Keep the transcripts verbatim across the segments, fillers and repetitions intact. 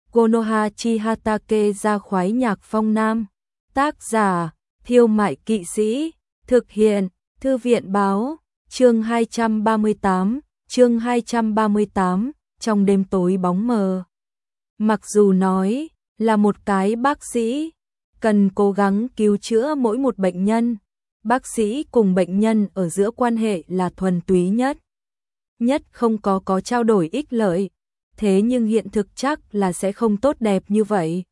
Konoha Chihatake ra khoái nhạc phong nam. Tác giả, Thiêu Mại Kỵ Sĩ. Thực hiện, Thư viện Báo. Chương hai trăm ba mươi tám, chương hai trăm ba mươi tám, trong đêm tối bóng mờ. Mặc dù nói là một cái bác sĩ, cần cố gắng cứu chữa mỗi một bệnh nhân, bác sĩ cùng bệnh nhân ở giữa quan hệ là thuần túy nhất. Nhất không có có trao đổi ích lợi, thế nhưng hiện thực chắc là sẽ không tốt đẹp như vậy.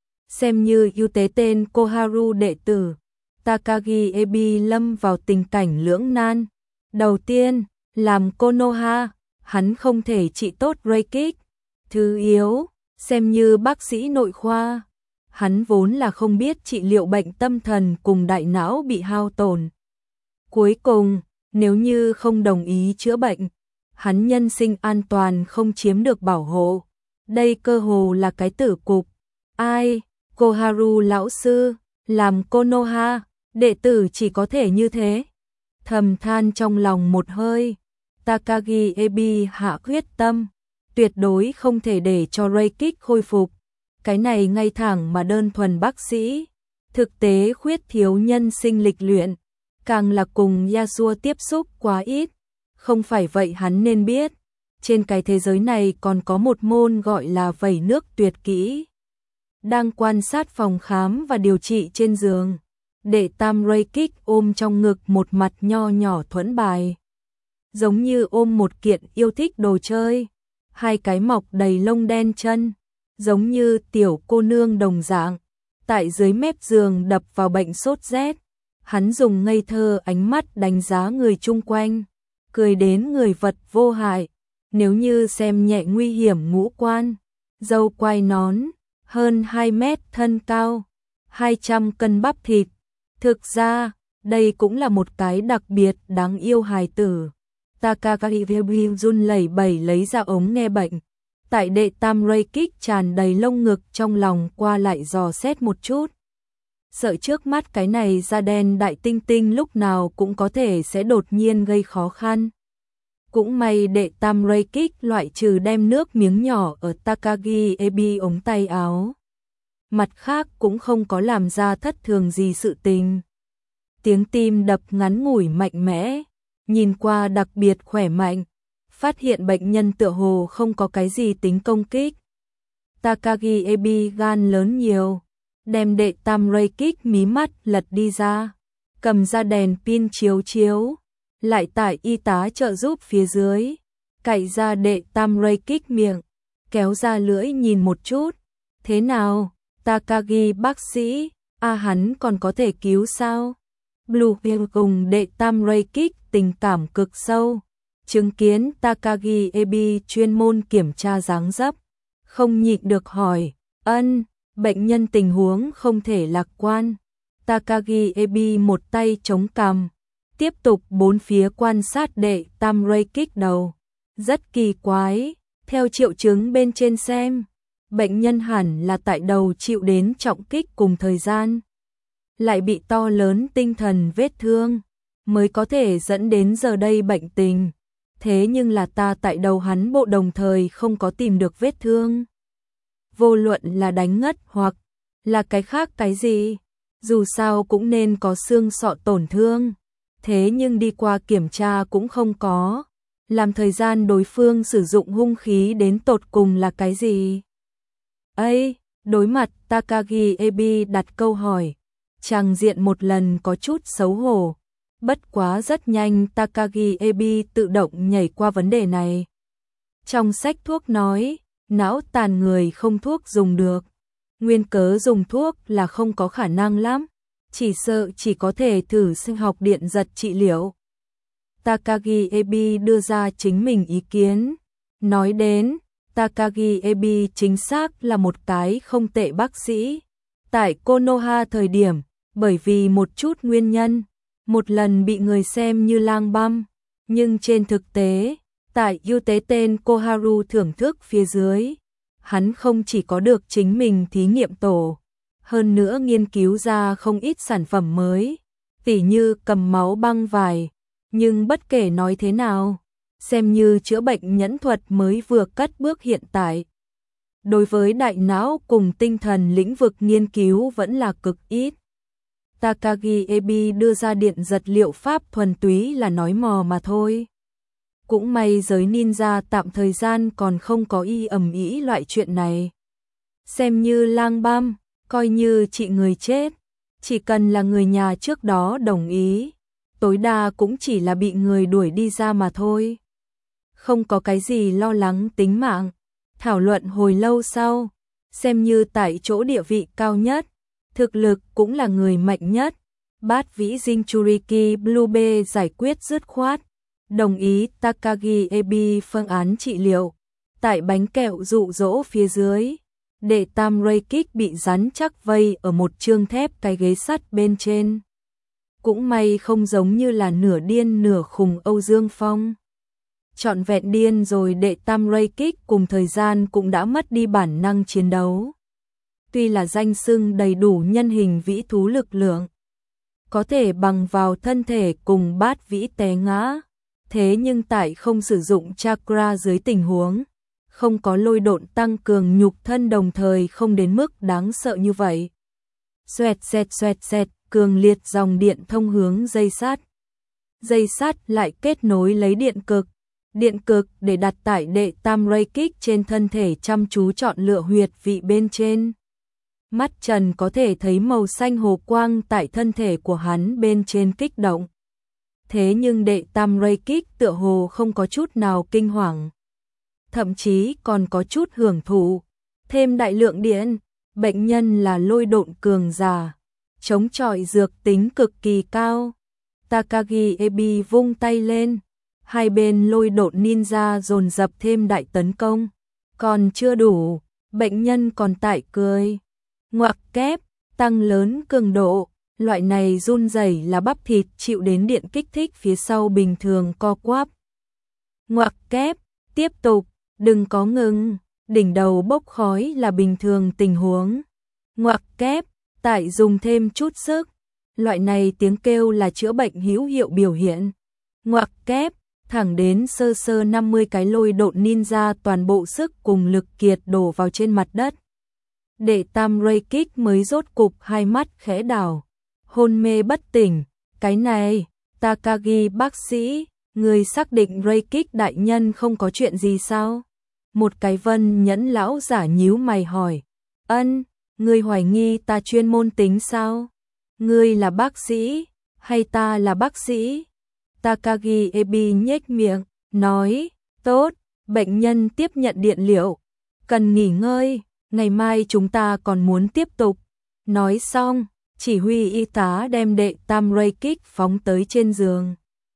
Xem như ưu tế tên Koharu đệ tử, Takagi Ebi lâm vào tình cảnh lưỡng nan. Đầu tiên, làm Konoha, hắn không thể trị tốt Reikik. Thứ yếu, xem như bác sĩ nội khoa, hắn vốn là không biết trị liệu bệnh tâm thần cùng đại não bị hao tổn. Cuối cùng, nếu như không đồng ý chữa bệnh, hắn nhân sinh an toàn không chiếm được bảo hộ. Đây cơ hồ là cái tử cục. Ai, Koharu lão sư, làm Konoha, đệ tử chỉ có thể như thế. Thầm than trong lòng một hơi, Takagi Ebi hạ quyết tâm, tuyệt đối không thể để cho Reikik khôi phục. Cái này ngay thẳng mà đơn thuần bác sĩ, thực tế khuyết thiếu nhân sinh lịch luyện, càng là cùng Yasuo tiếp xúc quá ít. Không phải vậy hắn nên biết, trên cái thế giới này còn có một môn gọi là vẩy nước tuyệt kỹ. Đang quan sát phòng khám và điều trị trên giường, đệ tam Reikik ôm trong ngực một mặt nho nhỏ thuẫn bài, giống như ôm một kiện yêu thích đồ chơi, hai cái mọc đầy lông đen chân, giống như tiểu cô nương đồng dạng, tại dưới mép giường đập vào bệnh sốt rét. Hắn dùng ngây thơ ánh mắt đánh giá người chung quanh, cười đến người vật vô hại, nếu như xem nhẹ nguy hiểm ngũ quan, râu quai nón, hơn hai mét thân cao, hai trăm cân bắp thịt. Thực ra, đây cũng là một cái đặc biệt đáng yêu hài tử. Takagi run lẩy bẩy lấy ra ống nghe bệnh. Tại đệ tam Reikik tràn đầy lông ngực trong lòng qua lại dò xét một chút. Sợ trước mắt cái này da đen đại tinh tinh lúc nào cũng có thể sẽ đột nhiên gây khó khăn. Cũng may đệ tam Reikik loại trừ đem nước miếng nhỏ ở Takagi Ebi ống tay áo. Mặt khác cũng không có làm ra thất thường gì sự tình. Tiếng tim đập ngắn ngủi mạnh mẽ, nhìn qua đặc biệt khỏe mạnh, phát hiện bệnh nhân tựa hồ không có cái gì tính công kích. Takagi Ebi gan lớn nhiều, đem đệ tam Reikik mí mắt lật đi ra, cầm ra đèn pin chiếu chiếu, lại tại y tá trợ giúp phía dưới, cạy ra đệ tam Reikik miệng, kéo ra lưỡi nhìn một chút. Thế nào, Takagi bác sĩ, a à, hắn còn có thể cứu sao? Blue cùng đệ tam Reikik tình cảm cực sâu, chứng kiến Takagi Ebi chuyên môn kiểm tra dáng dấp, không nhịn được hỏi, ân, bệnh nhân tình huống không thể lạc quan. Takagi Ebi một tay chống cằm, tiếp tục bốn phía quan sát đệ tam Reikik đầu. Rất kỳ quái, theo triệu chứng bên trên xem, bệnh nhân hẳn là tại đầu chịu đến trọng kích cùng thời gian, lại bị to lớn tinh thần vết thương, mới có thể dẫn đến giờ đây bệnh tình. Thế nhưng là ta tại đầu hắn bộ đồng thời không có tìm được vết thương. Vô luận là đánh ngất hoặc là cái khác cái gì, dù sao cũng nên có xương sọ tổn thương. Thế nhưng đi qua kiểm tra cũng không có. Làm thời gian đối phương sử dụng hung khí đến tột cùng là cái gì? Ây, đối mặt Takagi Ebi đặt câu hỏi, chàng diện một lần có chút xấu hổ. Bất quá rất nhanh Takagi Ebi tự động nhảy qua vấn đề này. Trong sách thuốc nói, não tàn người không thuốc dùng được. Nguyên cớ dùng thuốc là không có khả năng lắm, chỉ sợ chỉ có thể thử sinh học điện giật trị liệu. Takagi Ebi đưa ra chính mình ý kiến. Nói đến, Takagi Ebi chính xác là một cái không tệ bác sĩ. Tại Konoha thời điểm, bởi vì một chút nguyên nhân, một lần bị người xem như lang băm, nhưng trên thực tế, tại ưu tế tên Koharu thưởng thức phía dưới, hắn không chỉ có được chính mình thí nghiệm tổ, hơn nữa nghiên cứu ra không ít sản phẩm mới, tỉ như cầm máu băng vải, nhưng bất kể nói thế nào, xem như chữa bệnh nhẫn thuật mới vừa cất bước hiện tại. đối với đại não cùng tinh thần lĩnh vực nghiên cứu vẫn là cực ít. Takagi Ebi đưa ra điện giật liệu pháp thuần túy là nói mò mà thôi. Cũng may giới ninja tạm thời gian còn không có y ầm ĩ loại chuyện này. Xem như lang băm, coi như trị người chết, chỉ cần là người nhà trước đó đồng ý, tối đa cũng chỉ là bị người đuổi đi ra mà thôi. Không có cái gì lo lắng tính mạng. Thảo luận hồi lâu sau, xem như tại chỗ địa vị cao nhất, thực lực cũng là người mạnh nhất, Bát Vĩ Jinchuriki Bluebe giải quyết dứt khoát, đồng ý Takagi Ebi phương án trị liệu. Tại bánh kẹo dụ dỗ phía dưới, để Tam Reikik bị rắn chắc vây ở một chương thép cái ghế sắt bên trên. Cũng may không giống như là nửa điên nửa khùng Âu Dương Phong. Trọn vẹn điên rồi, đệ Tam Reikik cùng thời gian cũng đã mất đi bản năng chiến đấu. Tuy là danh xưng đầy đủ nhân hình vĩ thú lực lượng, có thể bằng vào thân thể cùng Bát Vĩ té ngã, thế nhưng tại không sử dụng chakra dưới tình huống, không có lôi độn tăng cường nhục thân đồng thời không đến mức đáng sợ như vậy. Xoẹt xẹt xoẹt xẹt, cường liệt dòng điện thông hướng dây sắt. Dây sắt lại kết nối lấy điện cực. Điện cực để đặt tại đệ Tam Reikik trên thân thể chăm chú chọn lựa huyệt vị bên trên. Mắt Trần có thể thấy màu xanh hồ quang tại thân thể của hắn bên trên kích động. Thế nhưng đệ Tam Reikik tựa hồ không có chút nào kinh hoàng. Thậm chí còn có chút hưởng thụ. Thêm đại lượng điện, bệnh nhân là lôi độn cường giả, chống chọi dược tính cực kỳ cao. Takagi Ebi vung tay lên. Hai bên lôi độn ninja dồn dập thêm đại tấn công. Còn chưa đủ, bệnh nhân còn tại cười. Ngoặc kép, tăng lớn cường độ. Loại này run rẩy là bắp thịt chịu đến điện kích thích phía sau bình thường co quắp. Ngoặc kép, tiếp tục, đừng có ngừng. Đỉnh đầu bốc khói là bình thường tình huống. Ngoặc kép, tại dùng thêm chút sức. Loại này tiếng kêu là chữa bệnh hữu hiệu biểu hiện. Ngoặc kép, thẳng đến sơ sơ năm mươi cái lôi độn ninja toàn bộ sức cùng lực kiệt đổ vào trên mặt đất. Đệ Tam Reikik mới rốt cục hai mắt khẽ đảo, hôn mê bất tỉnh. Cái này, Takagi bác sĩ, người xác định Reikik đại nhân không có chuyện gì sao? Một cái Vân Nhẫn lão giả nhíu mày hỏi. Ân, ngươi hoài nghi ta chuyên môn tính sao? Ngươi là bác sĩ, hay ta là bác sĩ? Takagi Ebi nhếch miệng, nói, tốt, bệnh nhân tiếp nhận điện liệu, cần nghỉ ngơi, ngày mai chúng ta còn muốn tiếp tục. Nói xong, chỉ huy y tá đem đệ Tam Reikik phóng tới trên giường.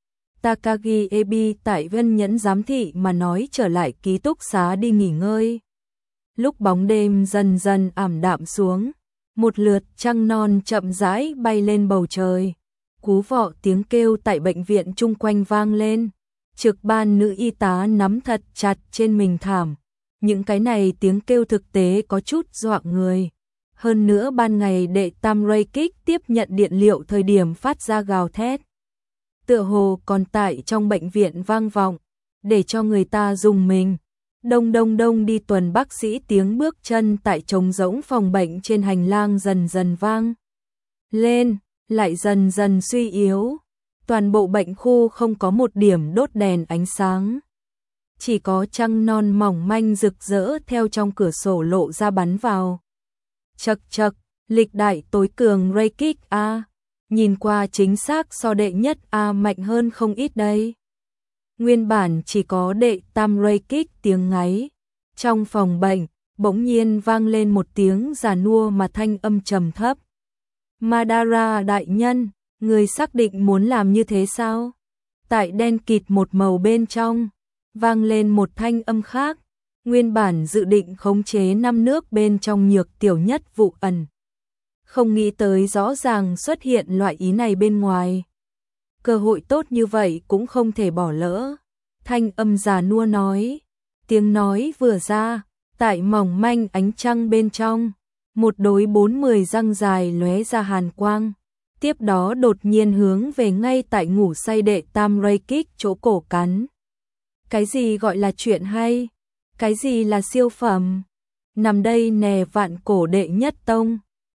Takagi Ebi tại Vân Nhẫn giám thị mà nói trở lại ký túc xá đi nghỉ ngơi. Lúc bóng đêm dần dần ảm đạm xuống, một lượt trăng non chậm rãi bay lên bầu trời. Cú vọ tiếng kêu tại bệnh viện chung quanh vang lên. Trực ban nữ y tá nắm thật chặt trên mình thảm. Những cái này tiếng kêu thực tế có chút dọa người. Hơn nữa ban ngày đệ Tam Reikik tiếp nhận điện liệu thời điểm phát ra gào thét. Tựa hồ còn tại trong bệnh viện vang vọng, để cho người ta rùng mình. Đông đông đông đi tuần bác sĩ tiếng bước chân tại trống rỗng phòng bệnh trên hành lang dần dần vang lên, lại dần dần suy yếu. Toàn bộ bệnh khu không có một điểm đốt đèn ánh sáng. Chỉ có trăng non mỏng manh rực rỡ theo trong cửa sổ lộ ra bắn vào. Chậc chậc, lịch đại tối cường Reikik A, nhìn qua chính xác so đệ nhất A mạnh hơn không ít đây. Nguyên bản chỉ có đệ Tam Reikik tiếng ngáy. Trong phòng bệnh, bỗng nhiên vang lên một tiếng già nua mà thanh âm trầm thấp. Madara đại nhân, người xác định muốn làm như thế sao? Tại đen kịt một màu bên trong, vang lên một thanh âm khác. Nguyên bản dự định khống chế năm nước bên trong nhược tiểu nhất vụ ẩn. Không nghĩ tới rõ ràng xuất hiện loại ý này bên ngoài. Cơ hội tốt như vậy cũng không thể bỏ lỡ. Thanh âm già nua nói. Tiếng nói vừa ra, tại mỏng manh ánh trăng bên trong, một đôi bốn mười răng dài lóe ra hàn quang. Tiếp đó đột nhiên hướng về ngay tại ngủ say đệ Tam Reikik chỗ cổ cắn. Cái gì gọi là chuyện hay? Cái gì là siêu phẩm? nằm đây nè vạn cổ đệ nhất tông.